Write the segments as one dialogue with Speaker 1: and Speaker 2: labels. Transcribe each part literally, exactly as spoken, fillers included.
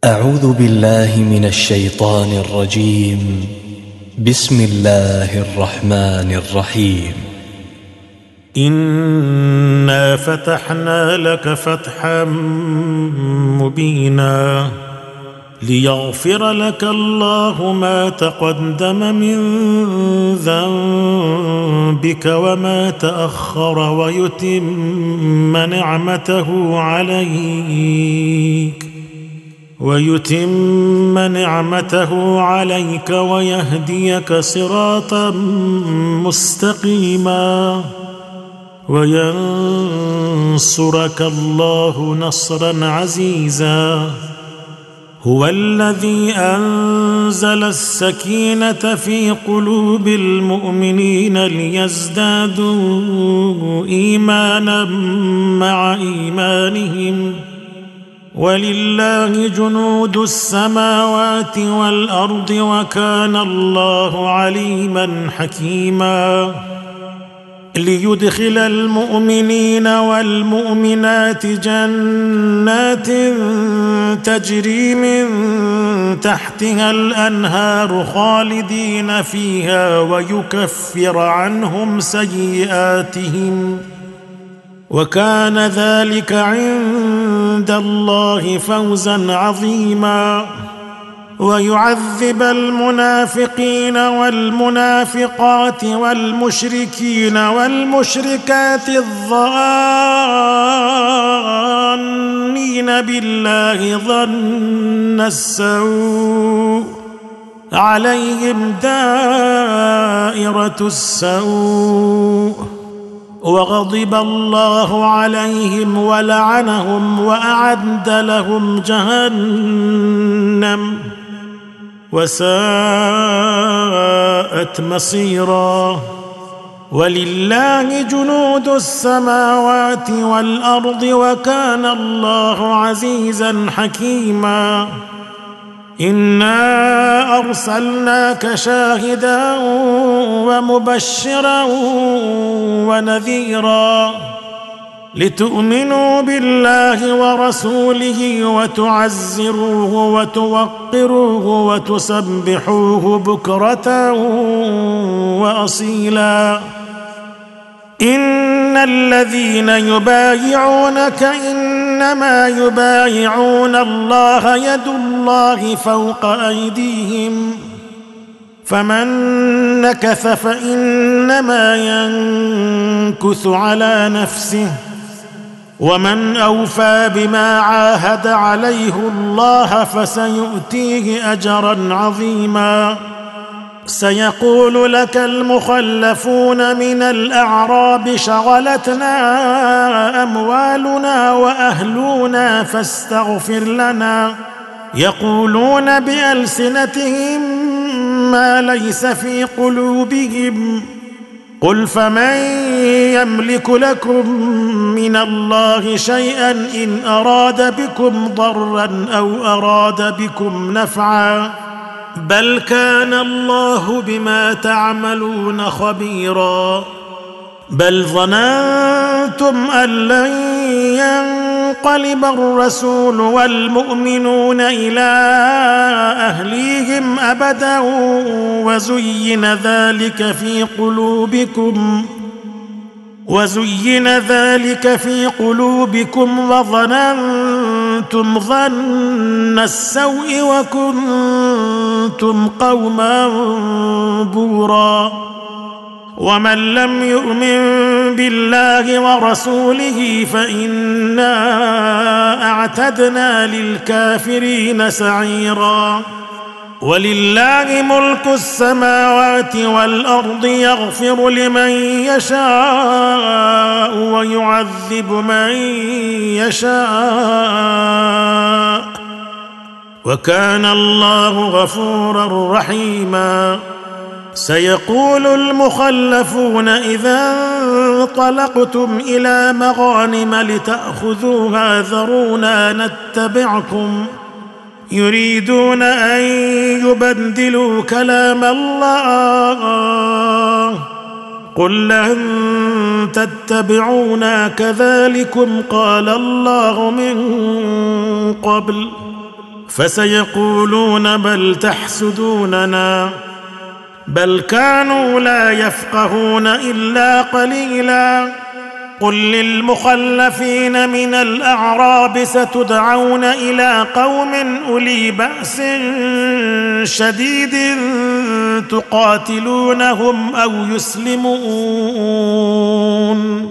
Speaker 1: أعوذ بالله من الشيطان الرجيم. بسم الله الرحمن الرحيم.
Speaker 2: إنا فتحنا لك فتحا مبينا ليغفر لك الله ما تقدم من ذنبك وما تأخر ويتم نعمته عليك ويتم نعمته عليك ويهديك صراطا مستقيما وينصرك الله نصرا عزيزا. هو الذي أنزل السكينة في قلوب المؤمنين ليزدادوا إيمانا مع إيمانهم ولله جنود السماوات والأرض وكان الله عليما حكيما. ليدخل المؤمنين والمؤمنات جنات تجري من تحتها الأنهار خالدين فيها ويكفر عنهم سيئاتهم وكان ذلك عند الله فوزا عظيما. ويعذب المنافقين والمنافقات والمشركين والمشركات الظانين بالله ظن السوء عليهم دائرة السوء وغضب الله عليهم ولعنهم وأعد لهم جهنم وساءت مصيرا. ولله جنود السماوات والأرض وكان الله عزيزا حكيما. إنا أرسلناك شاهدا ومبشرا ونذيرا لتؤمنوا بالله ورسوله وتعزروه وتوقروه وتسبحوه بكرة وأصيلا. إن الذين يبايعونك إنما يبايعون الله يد الله فوق أيديهم فمن نكث فإنما ينكث على نفسه ومن أوفى بما عاهد عليه الله فسيؤتيه أجرا عظيما. سيقول لك المخلفون من الأعراب شغلتنا أموالنا وأهلنا فاستغفر لنا يقولون بألسنتهم ما ليس في قلوبهم قل فمن يملك لكم من الله شيئا إن أراد بكم ضرا أو أراد بكم نفعا بل كان الله بما تعملون خبيرا. بل ظننتم أن لن ينقلب الرسول والمؤمنون إلى أهليهم أبدا وزين ذلك في قلوبكم وزين ذلك في قلوبكم وظننتم ظن السوء وكنتم قوما بورا. ومن لم يؤمن بالله ورسوله فإنا أعتدنا للكافرين سعيرا. ولله ملك السماوات والأرض يغفر لمن يشاء ويعذب من يشاء وكان الله غفورا رحيما. سيقول المخلفون إذا انطلقتم إلى مغانم لتأخذوها ذرونا نتبعكم يريدون أن يبدلوا كلام الله قل لن تتبعونا كذلكم قال الله من قبل فسيقولون بل تحسدوننا بل كانوا لا يفقهون إلا قليلا. قل للمخلفين من الأعراب ستدعون إلى قوم أولي بأس شديد تقاتلونهم أو يسلمون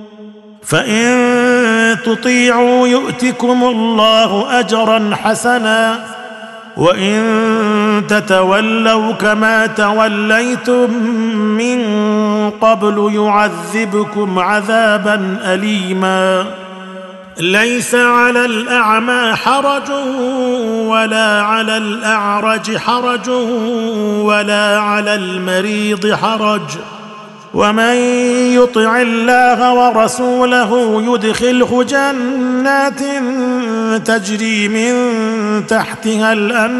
Speaker 2: فإن تطيعوا يؤتكم الله أجرا حسنا وإن تتولوا كما توليتم من قبل يعذبكم عذابا أليما. ليس على الأعمى حرج ولا على الأعرج حرج ولا على المريض حرج ومن يطع الله ورسوله يدخله جنات تجري من تحتها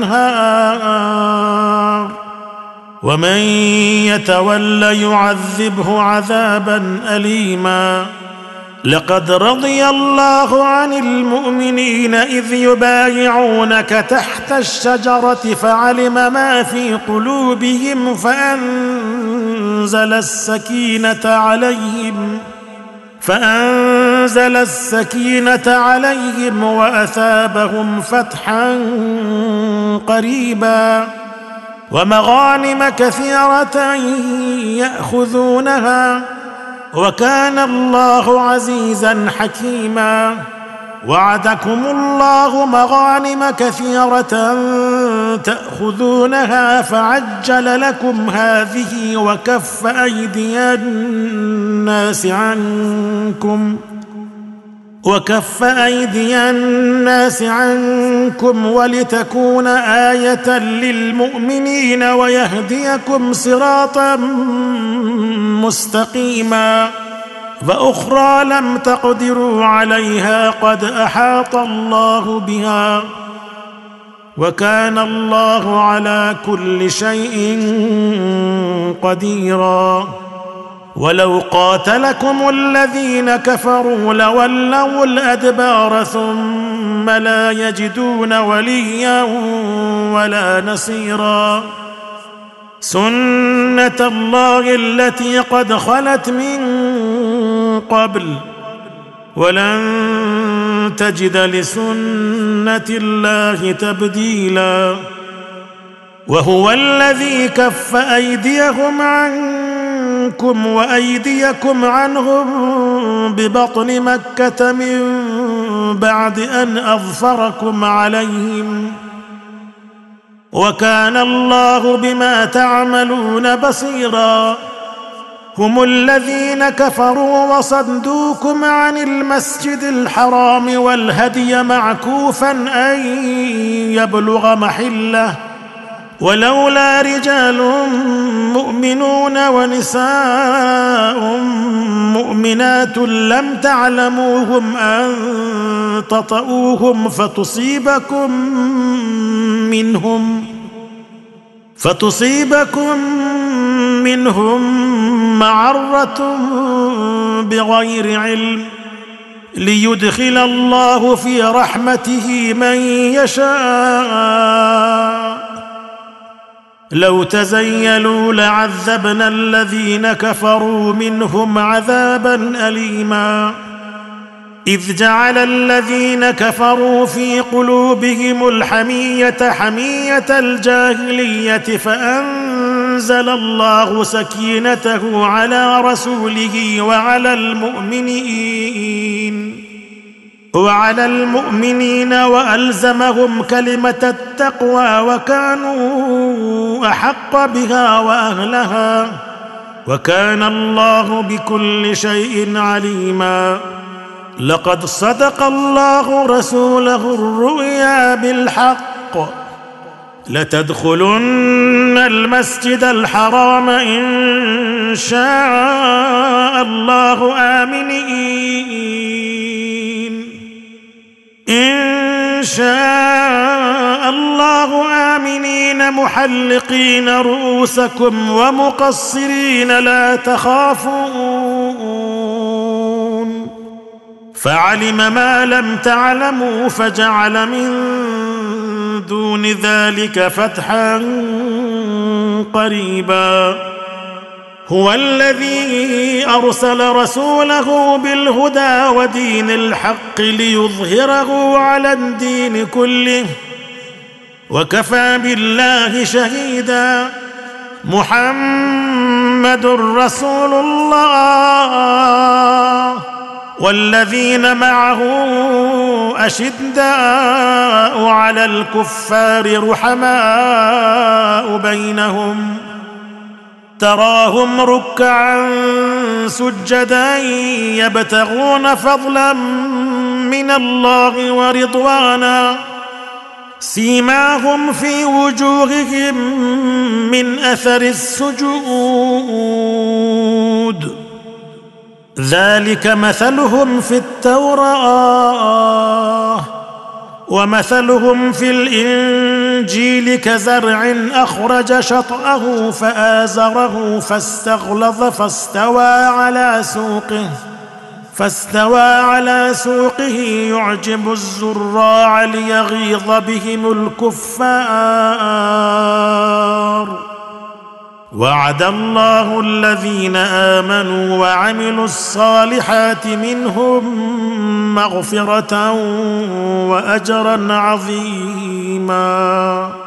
Speaker 2: الأنهار ومن يتول يعذبه عذابا أليما. لقد رضي الله عن المؤمنين إذ يبايعونك تحت الشجرة فعلم ما في قلوبهم فأنزل السكينة عليهم فأنزل السكينة عليهم وأثابهم فتحا قريبا ومغانم كثيرة يأخذونها وكان الله عزيزا حكيما. وعدكم الله مغانم كثيرة تأخذونها فعجل لكم هذه وكف أيدي الناس عنكم وكف أيدي الناس عنكم ولتكون آية للمؤمنين ويهديكم صراطا مستقيما. فأخرى لم تقدروا عليها قد أحاط الله بها وكان الله على كل شيء قديرا. ولو قاتلكم الذين كفروا لولوا الأدبار ثم لا يجدون وليا ولا نصيرا. سنة الله التي قد خلت من قبل ولن تجد لسنة الله تبديلا. وهو الذي كف أيديهم عنكم وأيديكم عنهم ببطن مكة من بعد أن أظفركم عليهم وكان الله بما تعملون بصيرا. هم الذين كفروا وصدوكم عن المسجد الحرام والهدي معكوفا أن يبلغ محله ولولا رجال مؤمنون ونساء مؤمنات لم تعلموهم أن تطؤوهم فتصيبكم منهم فتصيبكم منهم معرة بغير علم ليدخل الله في رحمته من يشاء. لو تزيلوا لعذبنا الذين كفروا منهم عذابا أليما. إذ جعل الذين كفروا في قلوبهم الحمية حمية الجاهلية فأنزل الله سكينته على رسوله وعلى المؤمنين وعلى المؤمنين وألزمهم كلمة التقوى وكانوا أحق بها وأهلها وكان الله بكل شيء عليما. لقد صدق الله رسوله الرؤيا بالحق لتدخلن المسجد الحرام إن شاء الله آمنين إن شاء الله آمنين محلقين رؤوسكم ومقصرين لا تخافون فعلم ما لم تعلموا فجعل من دون ذلك فتحا قريبا. هو الذي أرسل رسوله بالهدى ودين الحق ليظهره على الدين كله وكفى بالله شهيدا. محمد رسول الله والذين معه أشداء على الكفار رحماء بينهم تراهم ركعا سجدا يبتغون فضلا من الله ورضوانا سيماهم في وجوههم من أثر السجود ذلك مثلهم في التوراة ومثلهم في الإنجيل كزرع أخرج شطأه فآزره فاستغلظ فاستوى على سوقه فاستوى على سوقه يعجب الزراع ليغيظ بهم الكفار. وعد الله الذين آمنوا وعملوا الصالحات منهم مغفرة وأجرا عظيما.